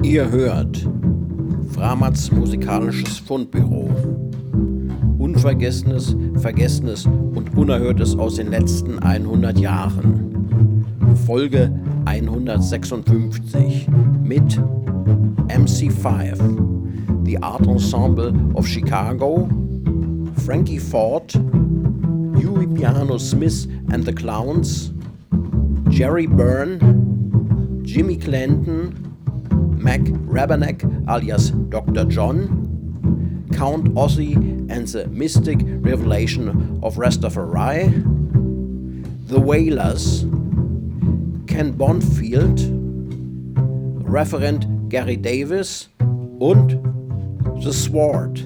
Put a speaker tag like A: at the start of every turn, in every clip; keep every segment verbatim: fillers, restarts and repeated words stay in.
A: Ihr hört Framats musikalisches Fundbüro. Unvergessenes, Vergessenes und Unerhörtes aus den letzten hundert Jahren. Folge hundertsechsundfünfzig mit M C fünf, The Art Ensemble of Chicago, Frankie Ford, Huey Piano Smith and the Clowns, Jerry Byrne, Jimmy Clanton, Mac Rebennack alias Doktor John, Count Ossie and the Mystic Revelation of Rastafari, The Wailers, Ken Bonfield, Referent Gary Davis und The Sword.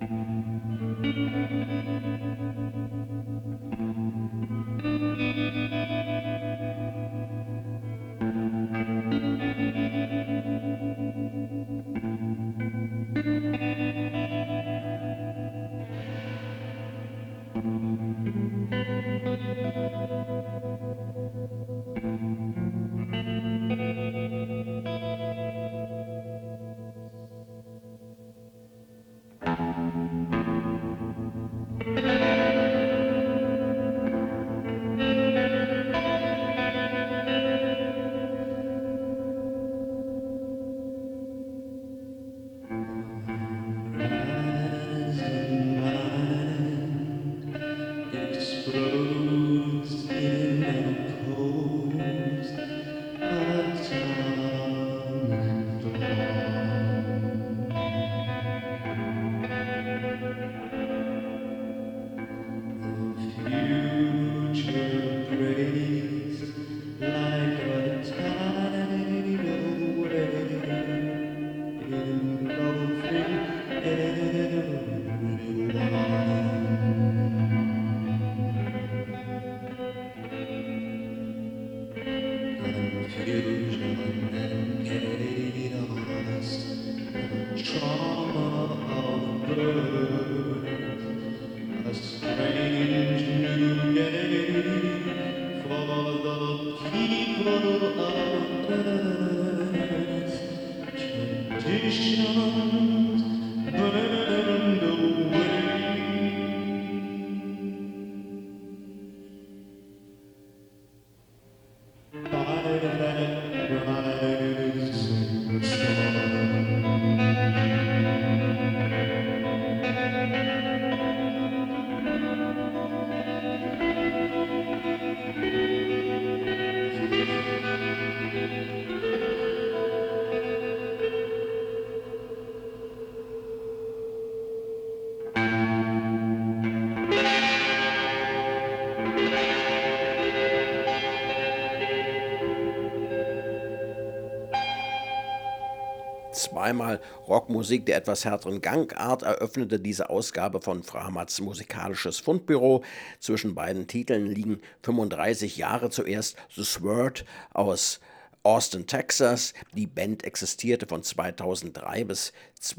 A: Zweimal Rockmusik der etwas härteren Gangart eröffnete diese Ausgabe von Frahmats musikalisches Fundbüro. Zwischen beiden Titeln liegen fünfunddreißig Jahre. Zuerst The Sword aus Austin, Texas. Die Band existierte von zweitausenddrei bis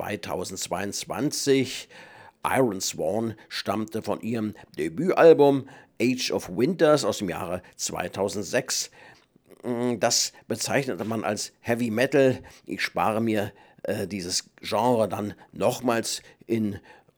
A: zweitausendzweiundzwanzig. Iron Swan stammte von ihrem Debütalbum Age of Winters aus dem Jahre zweitausendsechs. Das bezeichnete man als Heavy Metal. Ich spare mir äh, dieses Genre dann nochmals in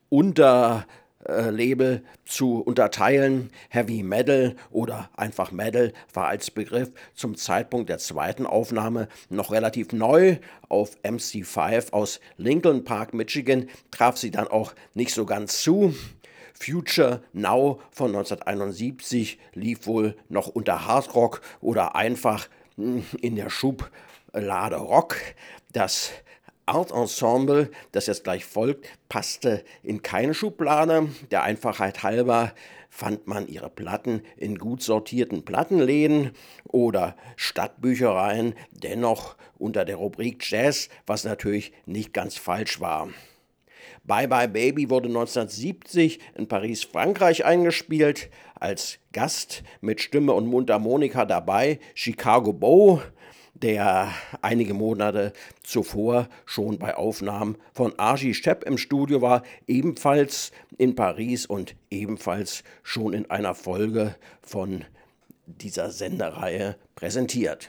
A: Unterlabel zu unterteilen. Heavy Metal oder einfach Metal war als Begriff zum Zeitpunkt der zweiten Aufnahme noch relativ neu. Auf M C fünf aus Lincoln Park, Michigan, traf sie dann auch nicht so ganz zu. Future Now von neunzehnhunderteinundsiebzig lief wohl noch unter Hardrock oder einfach in der Schublade Rock. Das Art Ensemble, das jetzt gleich folgt, passte in keine Schublade. Der Einfachheit halber fand man ihre Platten in gut sortierten Plattenläden oder Stadtbüchereien, dennoch unter der Rubrik Jazz, was natürlich nicht ganz falsch war. Bye Bye Baby wurde neunzehnhundertsiebzig in Paris, Frankreich eingespielt. Als Gast mit Stimme und Mundharmonika dabei Chicago Beau, der einige Monate zuvor schon bei Aufnahmen von Archie Shepp im Studio war, ebenfalls in Paris und ebenfalls schon in einer Folge von dieser Sendereihe präsentiert.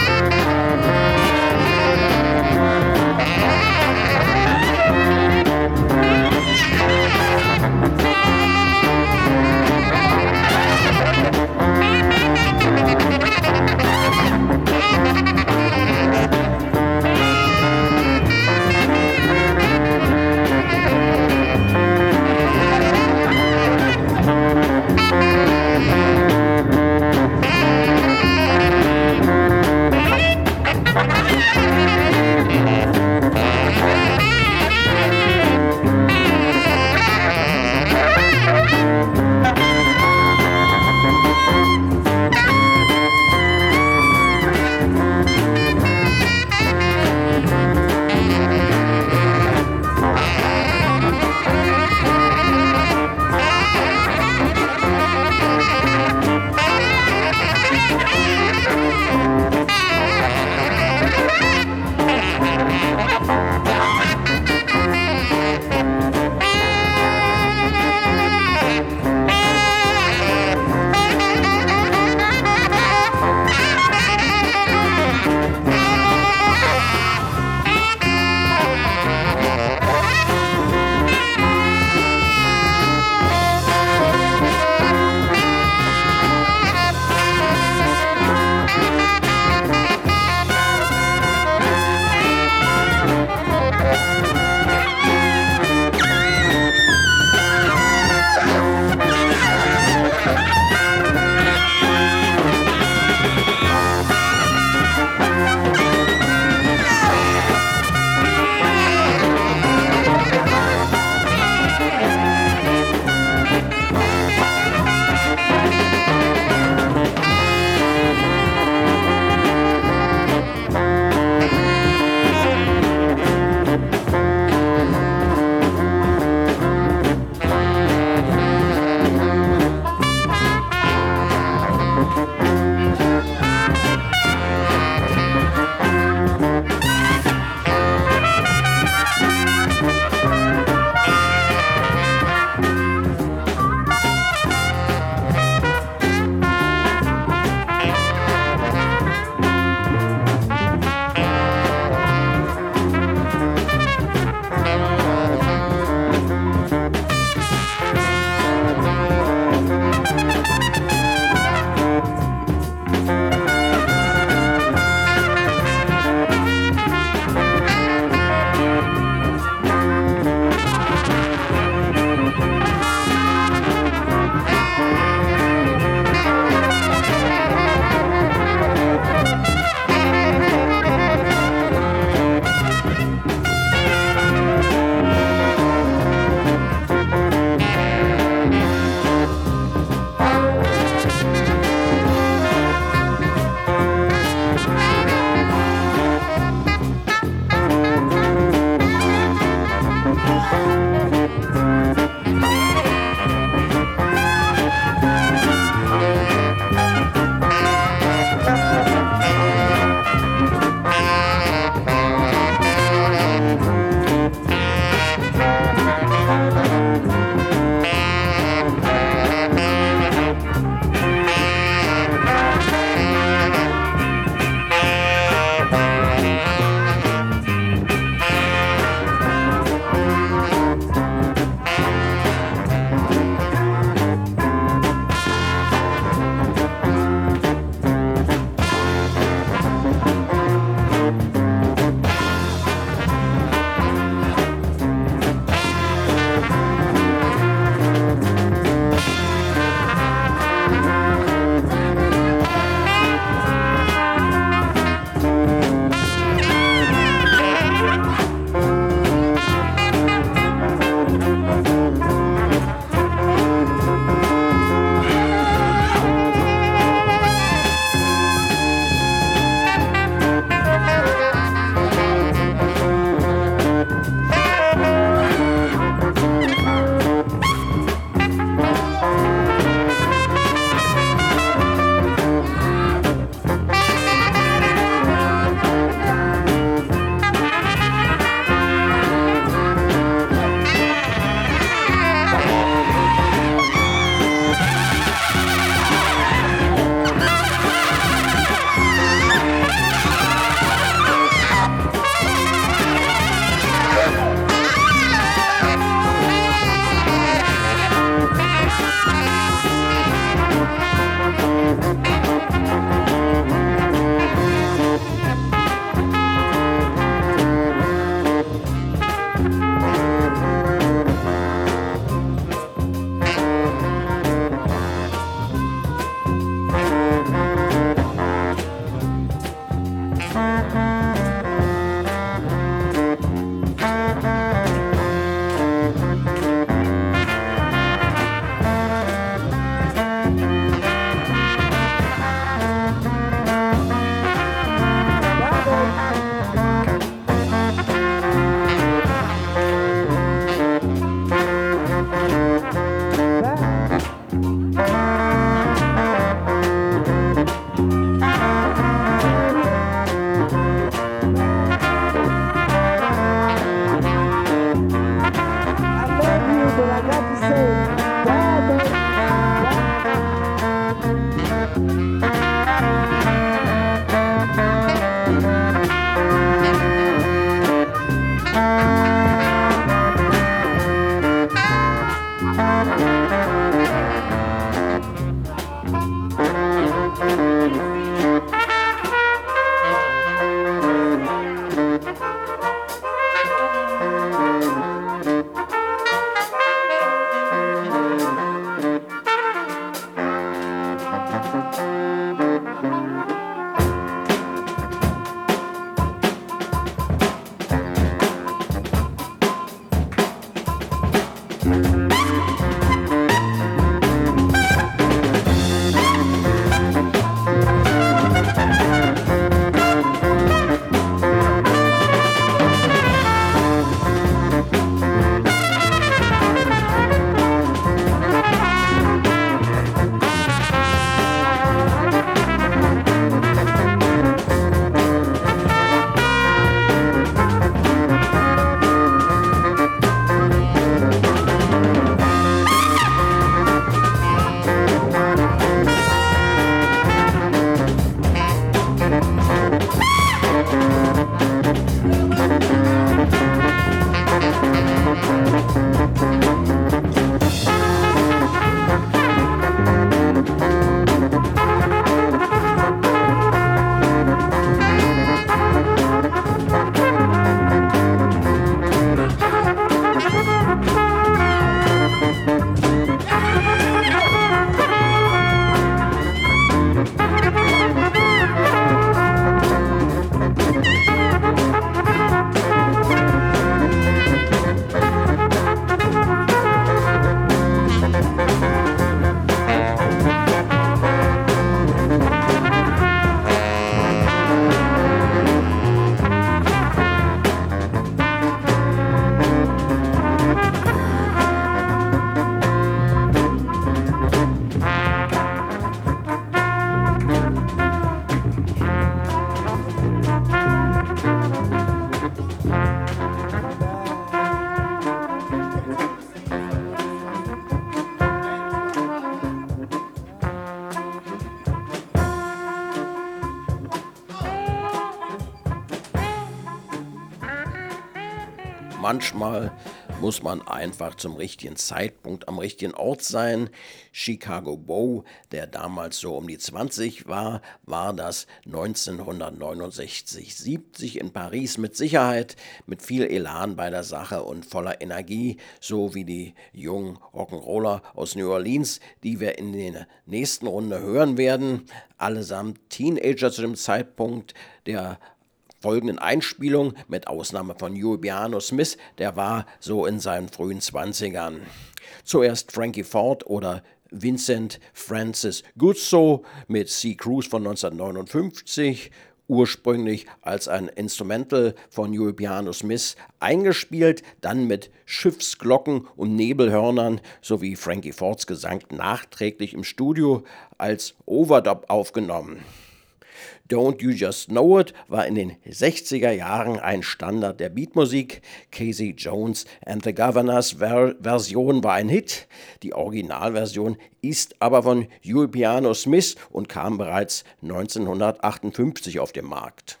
A: manchmal muss man einfach zum richtigen Zeitpunkt am richtigen Ort sein. Chicago Beau, der damals so um die zwanzig war, war das neunzehnhundertneunundsechzig siebzig in Paris mit Sicherheit, mit viel Elan bei der Sache und voller Energie, so wie die jungen Rock'n'Roller aus New Orleans, die wir in der nächsten Runde hören werden. Allesamt Teenager zu dem Zeitpunkt der folgenden Einspielung, mit Ausnahme von Eubiano Smith, der war so in seinen frühen Zwanzigern. Zuerst Frankie Ford oder Vincent Francis Guzzo mit Sea Cruise von neunzehnhundertneunundfünfzig, ursprünglich als ein Instrumental von Eubiano Smith eingespielt, dann mit Schiffsglocken und Nebelhörnern sowie Frankie Fords Gesang nachträglich im Studio als Overdub aufgenommen. Don't You Just Know It war in den sechziger Jahren ein Standard der Beatmusik. Casey Jones and the Governors Ver- Version war ein Hit. Die Originalversion ist aber von Eubiano Smith und kam bereits neunzehnhundertachtundfünfzig auf den Markt.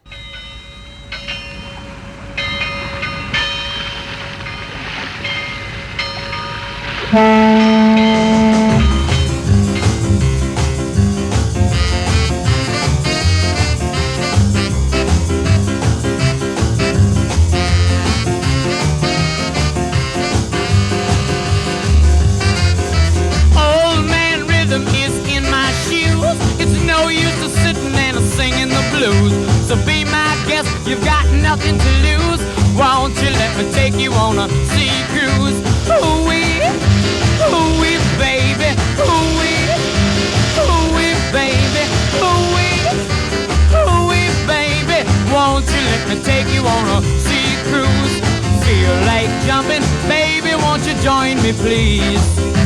B: So be my guest, you've got nothing to lose. Won't you let me take you on a sea cruise? Ooh-wee, ooh-wee, baby, ooh-wee, ooh-wee, baby, ooh-wee, ooh-wee, baby. Won't you let me take you on a sea cruise? Feel like jumping, baby, won't you join me, please?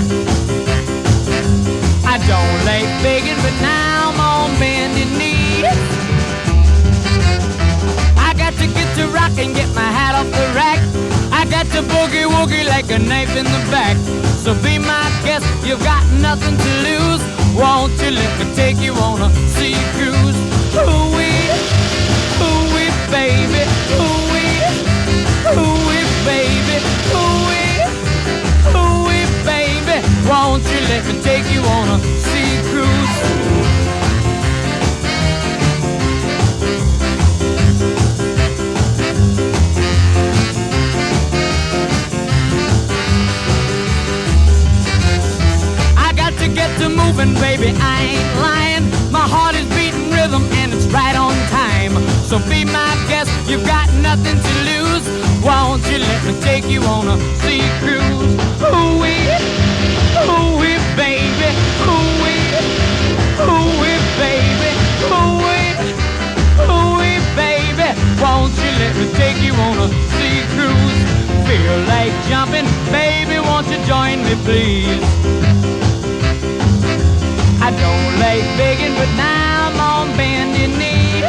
B: I don't like begging, but now I'm on bended knee. I got to get to rock and get my hat off the rack. I got to boogie woogie like a knife in the back. So be my guest, you've got nothing to lose. Won't you let me take you on a sea cruise? Ooh-wee, ooh-wee, baby, ooh-wee, ooh-wee, baby, ooh-wee, ooh-wee, baby. Won't you let me take you on a sea cruise? Moving, baby, I ain't lying. My heart is beating rhythm and it's right on time. So be my guest, you've got nothing to lose. Won't you let me take you on a sea cruise? Ooh-wee, ooh-wee, baby, ooh-wee, ooh-wee, baby, ooh-wee, ooh-wee, baby. Won't you let me take you on a sea cruise? Feel like jumping, baby, won't you join me, please? I don't like begging, but now I'm on bended knee.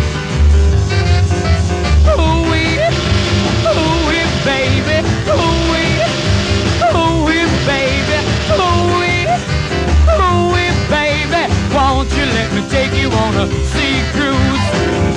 B: Ooh-wee, ooh-wee, baby, ooh-wee, ooh-wee, baby, ooh-wee, ooh-wee, baby. Won't you let me take you on a sea cruise?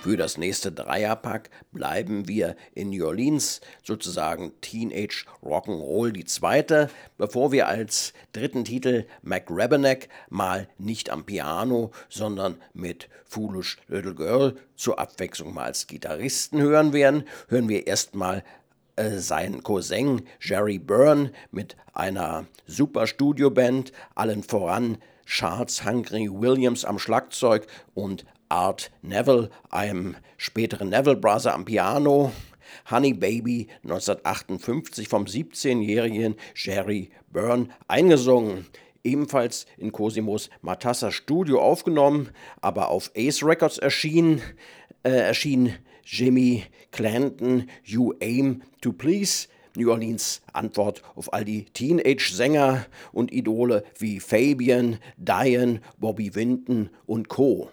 A: Für das nächste Dreierpack bleiben wir in New Orleans, sozusagen Teenage Rock'n'Roll die zweite, bevor wir als dritten Titel Mac Rebennack mal nicht am Piano, sondern mit Foolish Little Girl zur Abwechslung mal als Gitarristen hören werden, hören wir erstmal äh, seinen Cousin Jerry Byrne mit einer super Studioband, allen voran Charles Hungry Williams am Schlagzeug und Art Neville, einem späteren Neville Brother am Piano. Honey Baby neunzehnhundertachtundfünfzig vom siebzehnjährigen Jerry Byrne eingesungen. Ebenfalls in Cosimos Matassa Studio aufgenommen, aber auf Ace Records erschien, äh, erschien Jimmy Clanton, You Aim to Please. New Orleans Antwort auf all die Teenage-Sänger und Idole wie Fabian, Diane, Bobby Vinton und Co.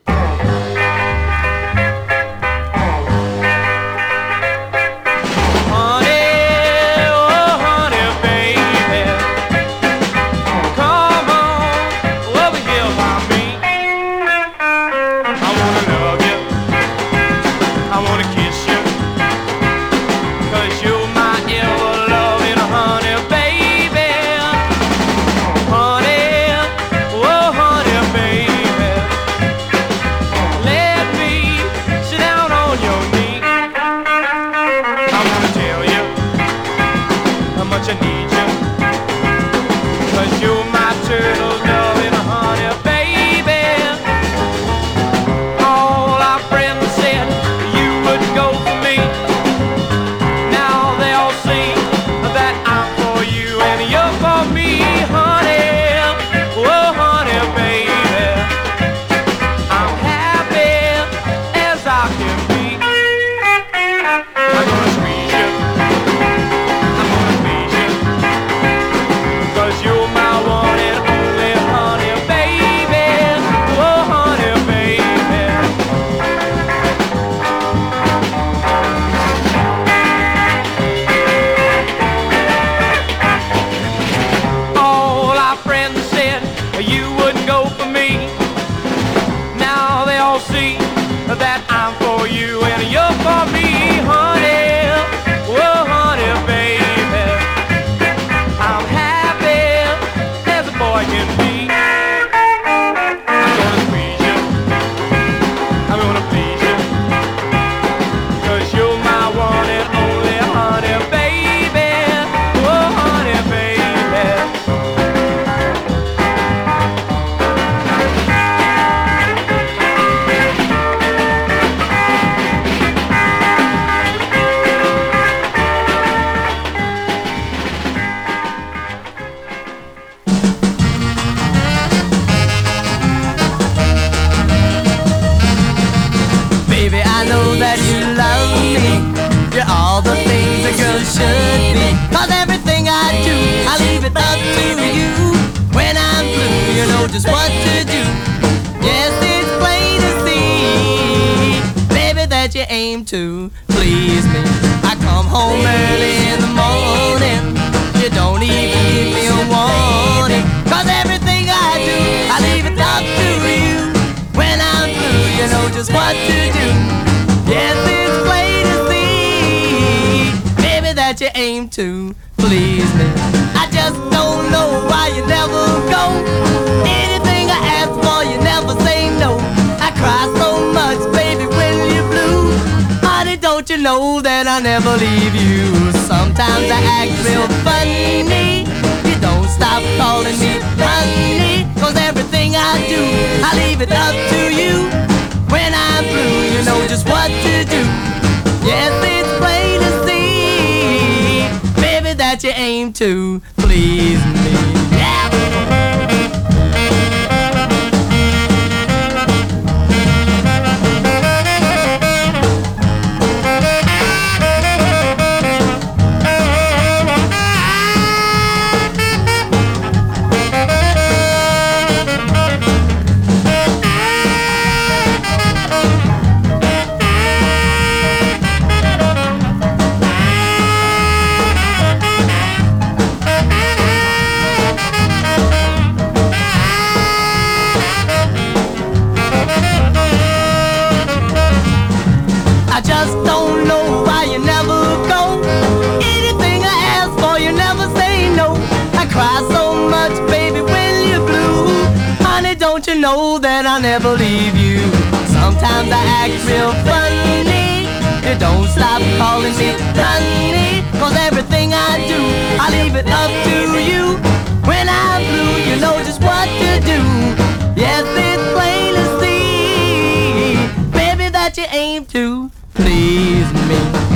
C: To please me, I come home early in the morning. You don't even give me a warning, 'cause everything I do, I leave it up to you. When I'm through, you know just what to do. Yes, it's plain to see, baby, that you aim to please me. I just don't know why you never go. Anything I ask for, you never say no. I cry so much, baby, when you're blue. Don't you know that I never leave you? Sometimes I act real funny. You don't stop calling me honey, 'cause everything I do, I leave it up to you. When I'm through, you know just what to do. Yes, it's plain to see, baby, that you aim to please me. Yeah. know that I'll never leave you. Sometimes I act real funny. You don't stop calling me honey, 'cause everything I do, I leave it up to you. When I'm blue, you know just what to do. Yes, it's plain to see, baby, that you aim to please me.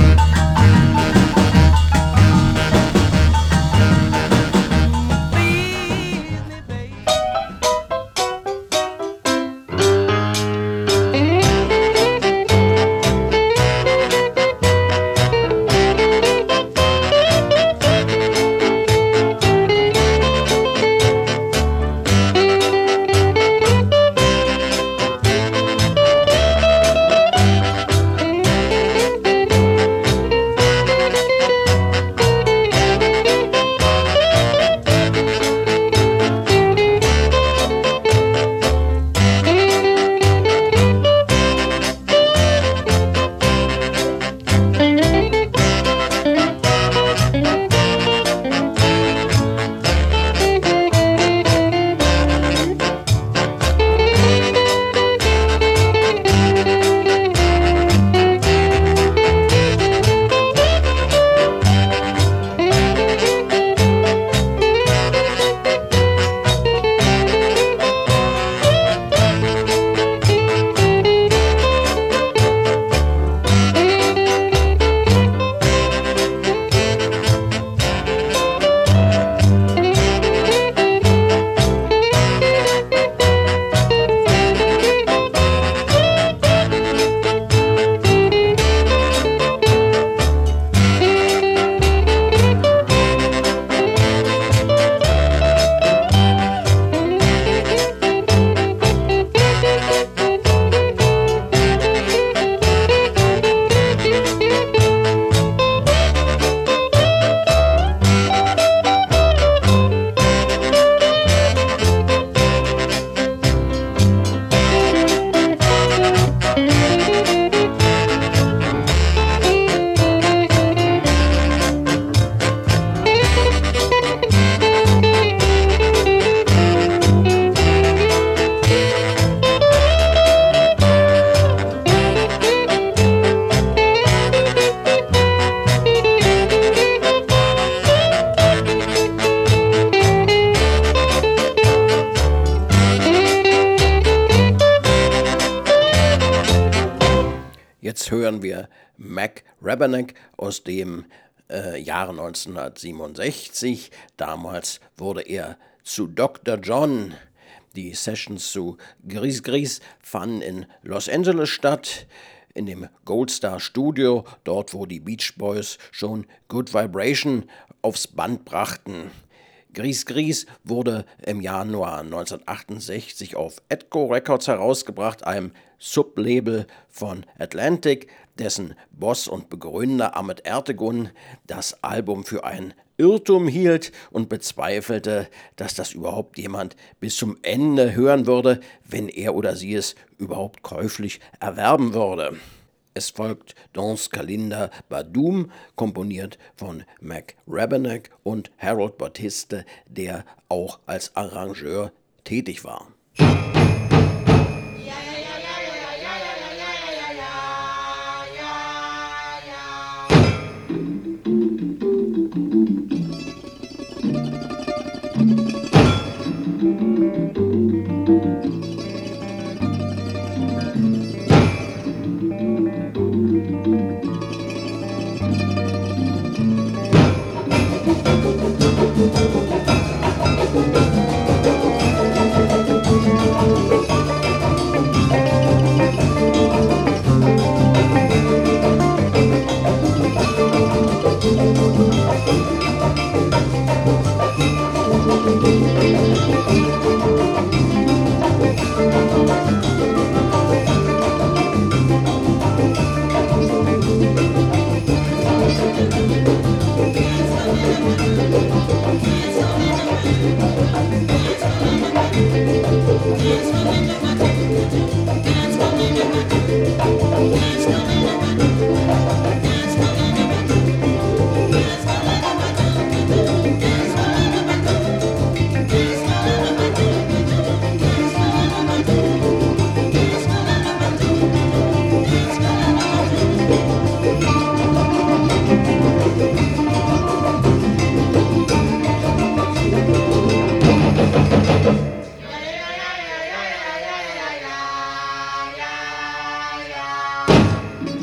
A: Jetzt hören wir Mac Rebennack aus dem äh, Jahre neunzehnhundertsiebenundsechzig. Damals wurde er zu Doktor John. Die Sessions zu Gris Gris fanden in Los Angeles statt, in dem Gold Star Studio, dort wo die Beach Boys schon Good Vibration aufs Band brachten. Gris Gris wurde im Januar neunzehnhundertachtundsechzig auf Atco Records herausgebracht, einem Sublabel von Atlantic, dessen Boss und Begründer Ahmet Ertegun das Album für ein Irrtum hielt und bezweifelte, dass das überhaupt jemand bis zum Ende hören würde, wenn er oder sie es überhaupt käuflich erwerben würde. Es folgt Dans Kalinda Badoom, komponiert von Mac Rebennack und Harold Batiste, der auch als Arrangeur tätig war.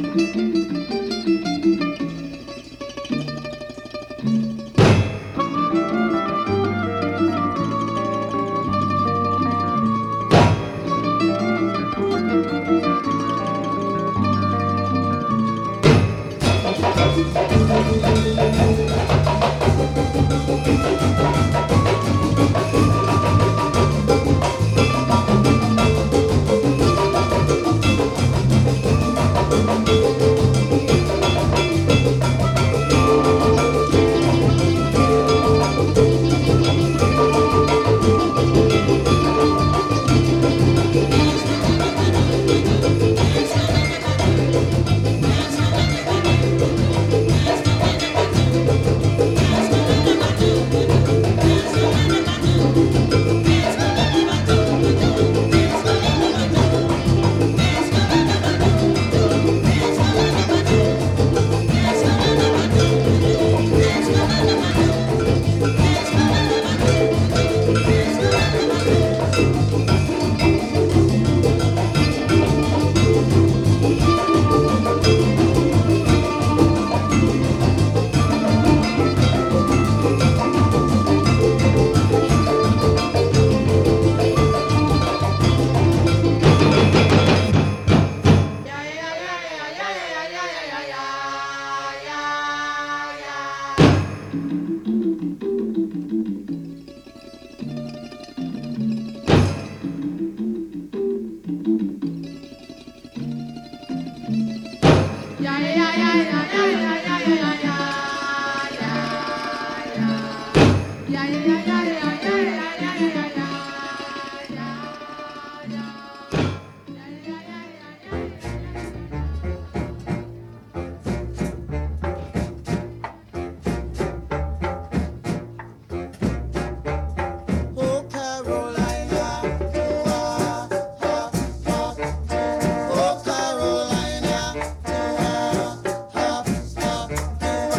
D: Oh, Carolina,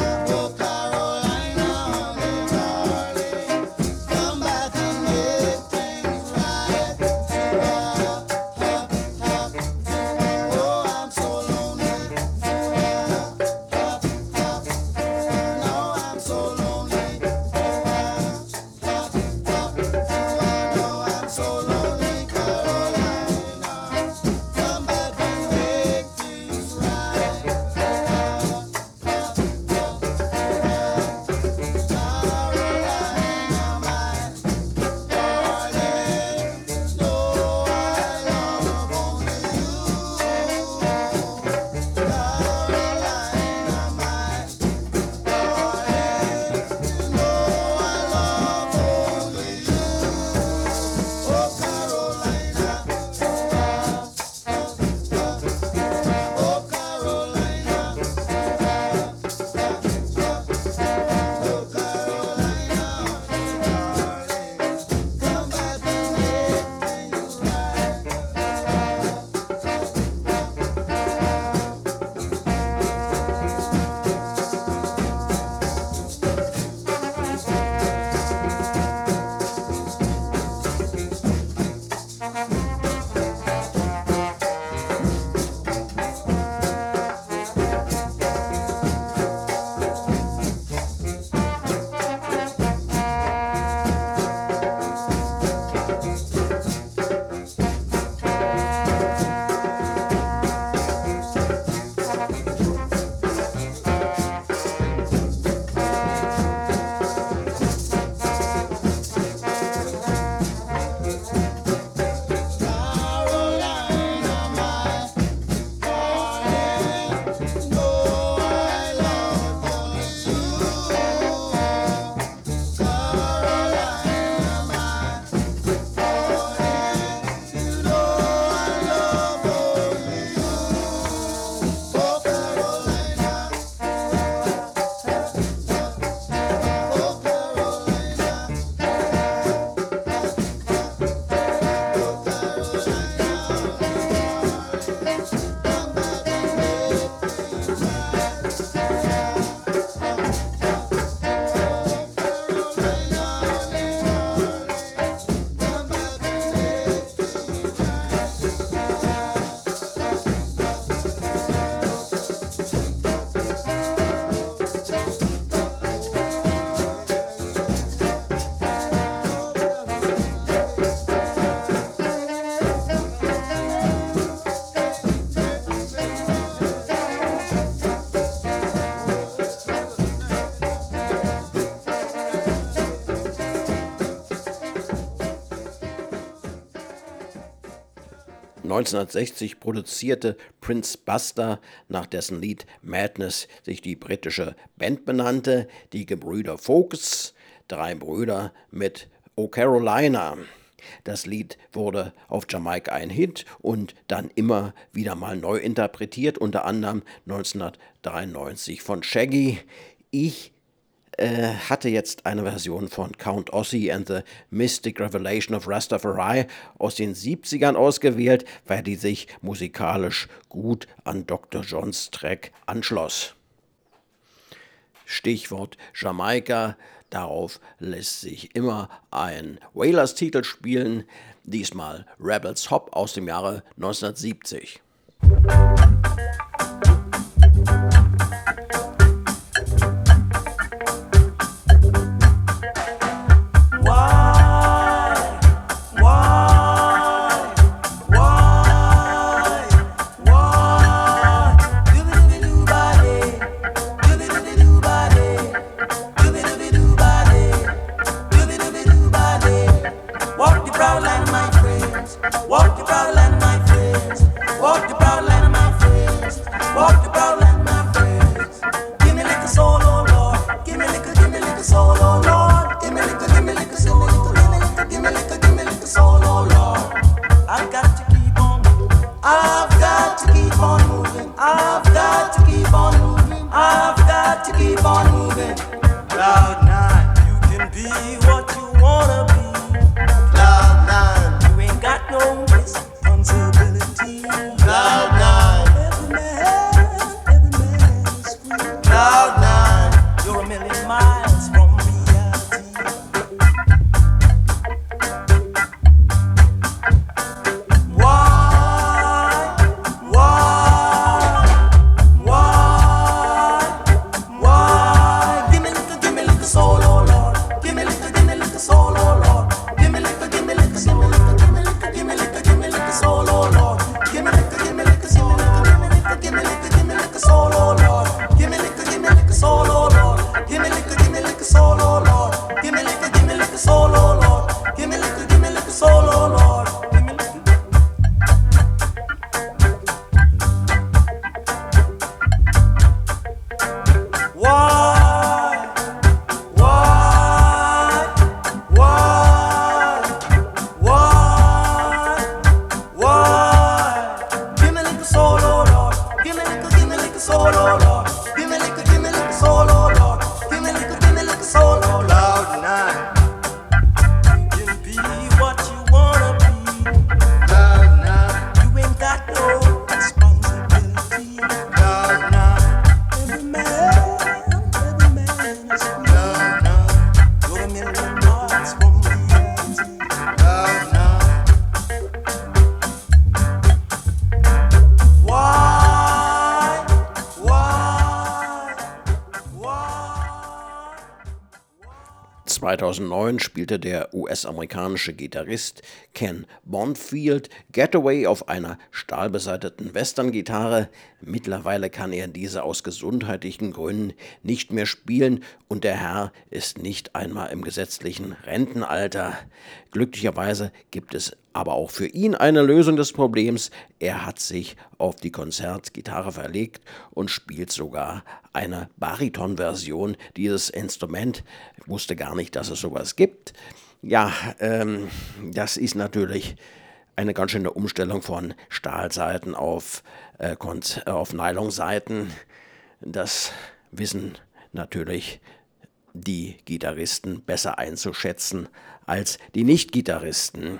A: neunzehnhundertsechzig produzierte Prince Buster, nach dessen Lied Madness sich die britische Band benannte, die Gebrüder Fawkes, drei Brüder mit O Carolina. Das Lied wurde auf Jamaika ein Hit und dann immer wieder mal neu interpretiert, unter anderem neunzehnhundertdreiundneunzig von Shaggy. Ich äh, hatte jetzt eine Version von Count Ossie and the Mystic Revelation of Rastafari aus den siebzigern ausgewählt, weil die sich musikalisch gut an Doktor Johns Track anschloss. Stichwort Jamaika. Darauf lässt sich immer ein Wailers-Titel spielen, diesmal Rebels Hop aus dem Jahre neunzehnhundertsiebzig.
D: Walk the proud land, my friends. Walk the proud land, my friends. Walk the proud land, my friends. Give me like a soul, oh Lord. Give me like a, give me like a soul, oh Lord. Give me like a, give me like a soul, give me like a, give me like a, give me like a soul, oh Lord. I've got to keep on moving. I've got to keep on moving. I've got to keep on moving. I've got to keep on moving. Cloud nine, you can be what you wanna be. Cloud nine, you ain't got no responsibility. Cloud nine, every man, every man is free. Cloud nine, you're a million miles from reality. Why, why, why, why? Give me little, give me little soul, oh Lord. Give me little, give me little soul, oh Lord. Give me little, give me little, give me little, give me little, give me little, give me little soul, oh Lord. Give me little, give me little soul, oh give me little, give me little soul, oh Lord. Give me little, give me little soul, oh Lord. Give me little, give me little soul, oh Lord. Give me little, give me little soul, oh Lord. Give me little, give me little soul, oh Lord. Give me little. Why, why, why, why, why? Give me little soul, oh Lord. Give me little, give me little soul, oh Lord. Give me little, give me little soul, oh Lord. Give me little, give me little soul, oh Lord. Cloud nine, you can be what you wanna be. Cloud nine, you ain't got no responsibility. Cloud nine, every man, every man is free. Cloud nine, you're a million miles from reality. Cloud nine. Why, why, why?
A: zweitausendneun spielte der U S-amerikanische Gitarrist Ken Bonfield Getaway auf einer stahlbesaiteten Western-Gitarre. Mittlerweile kann er diese aus gesundheitlichen Gründen nicht mehr spielen und der Herr ist nicht einmal im gesetzlichen Rentenalter. Glücklicherweise gibt es aber auch für ihn eine Lösung des Problems. Er hat sich auf die Konzertgitarre verlegt und spielt sogar eine Bariton-Version dieses Instrument. Ich wusste gar nicht, dass es sowas gibt. Ja, ähm, das ist natürlich eine ganz schöne Umstellung von Stahlsaiten auf, äh, auf Nylonsaiten. Das wissen natürlich die Gitarristen besser einzuschätzen als die Nicht-Gitarristen.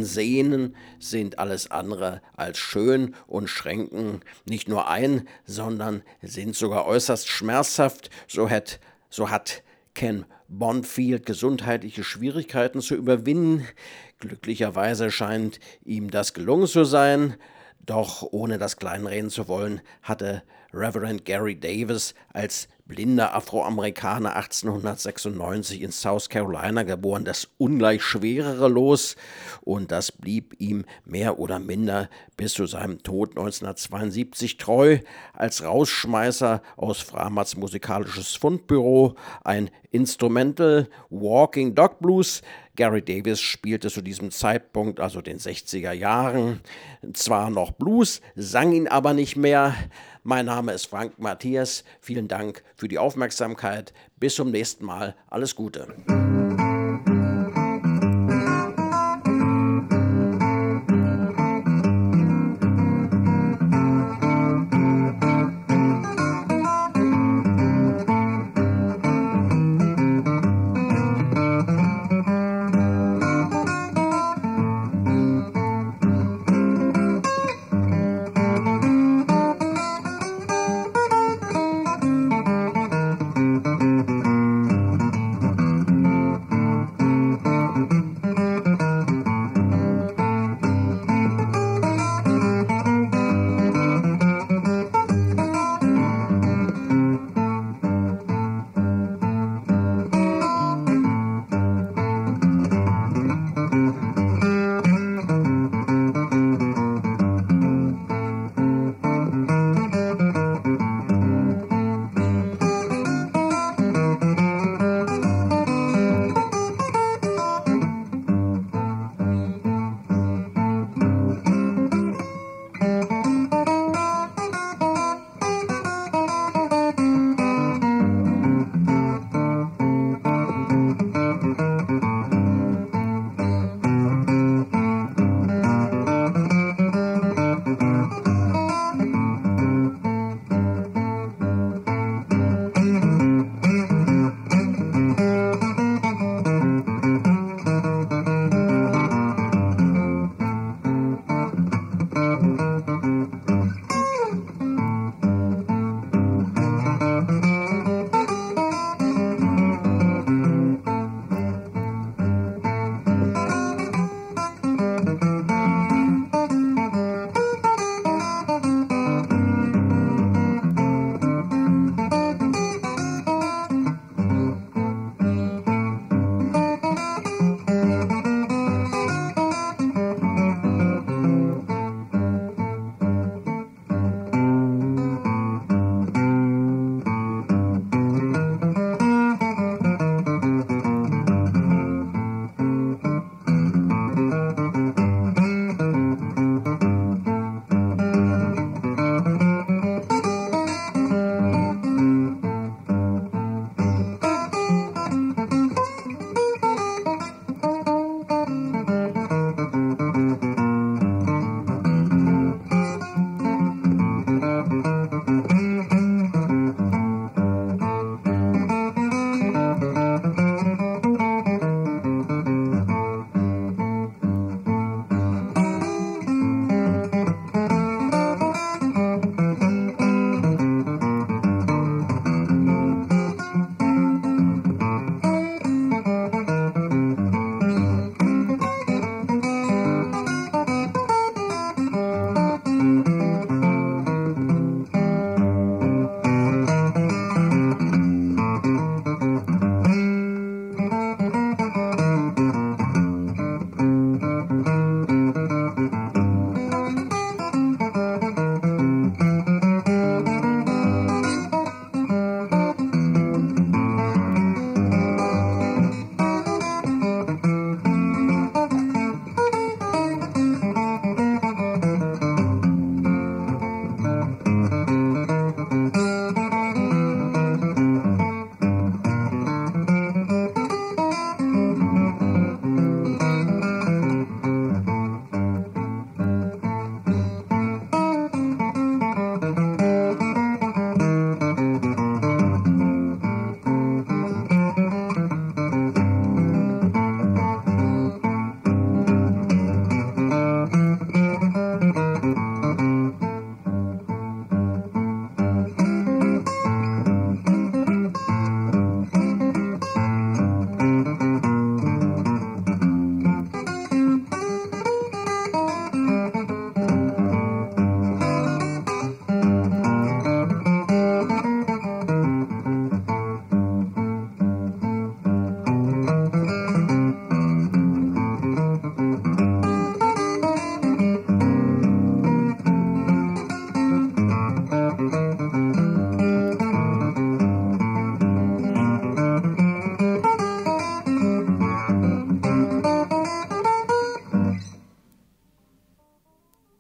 A: Sehnen sind alles andere als schön und schränken nicht nur ein, sondern sind sogar äußerst schmerzhaft. So hat, so hat Ken Bonfield gesundheitliche Schwierigkeiten zu überwinden. Glücklicherweise scheint ihm das gelungen zu sein. Doch ohne das kleinreden zu wollen, hatte Reverend Gary Davis als blinder Afroamerikaner achtzehnhundertsechsundneunzig in South Carolina geboren das ungleich schwerere Los, und das blieb ihm mehr oder minder bis zu seinem Tod neunzehnhundertzweiundsiebzig treu. Als Rausschmeißer aus Framats musikalisches Fundbüro ein Instrumental Walking Dog Blues. Gary Davis spielte zu diesem Zeitpunkt, also den sechziger Jahren, zwar noch Blues, sang ihn aber nicht mehr. Mein Name ist Frank Matthias. Vielen Dank für die Aufmerksamkeit. Bis zum nächsten Mal. Alles Gute.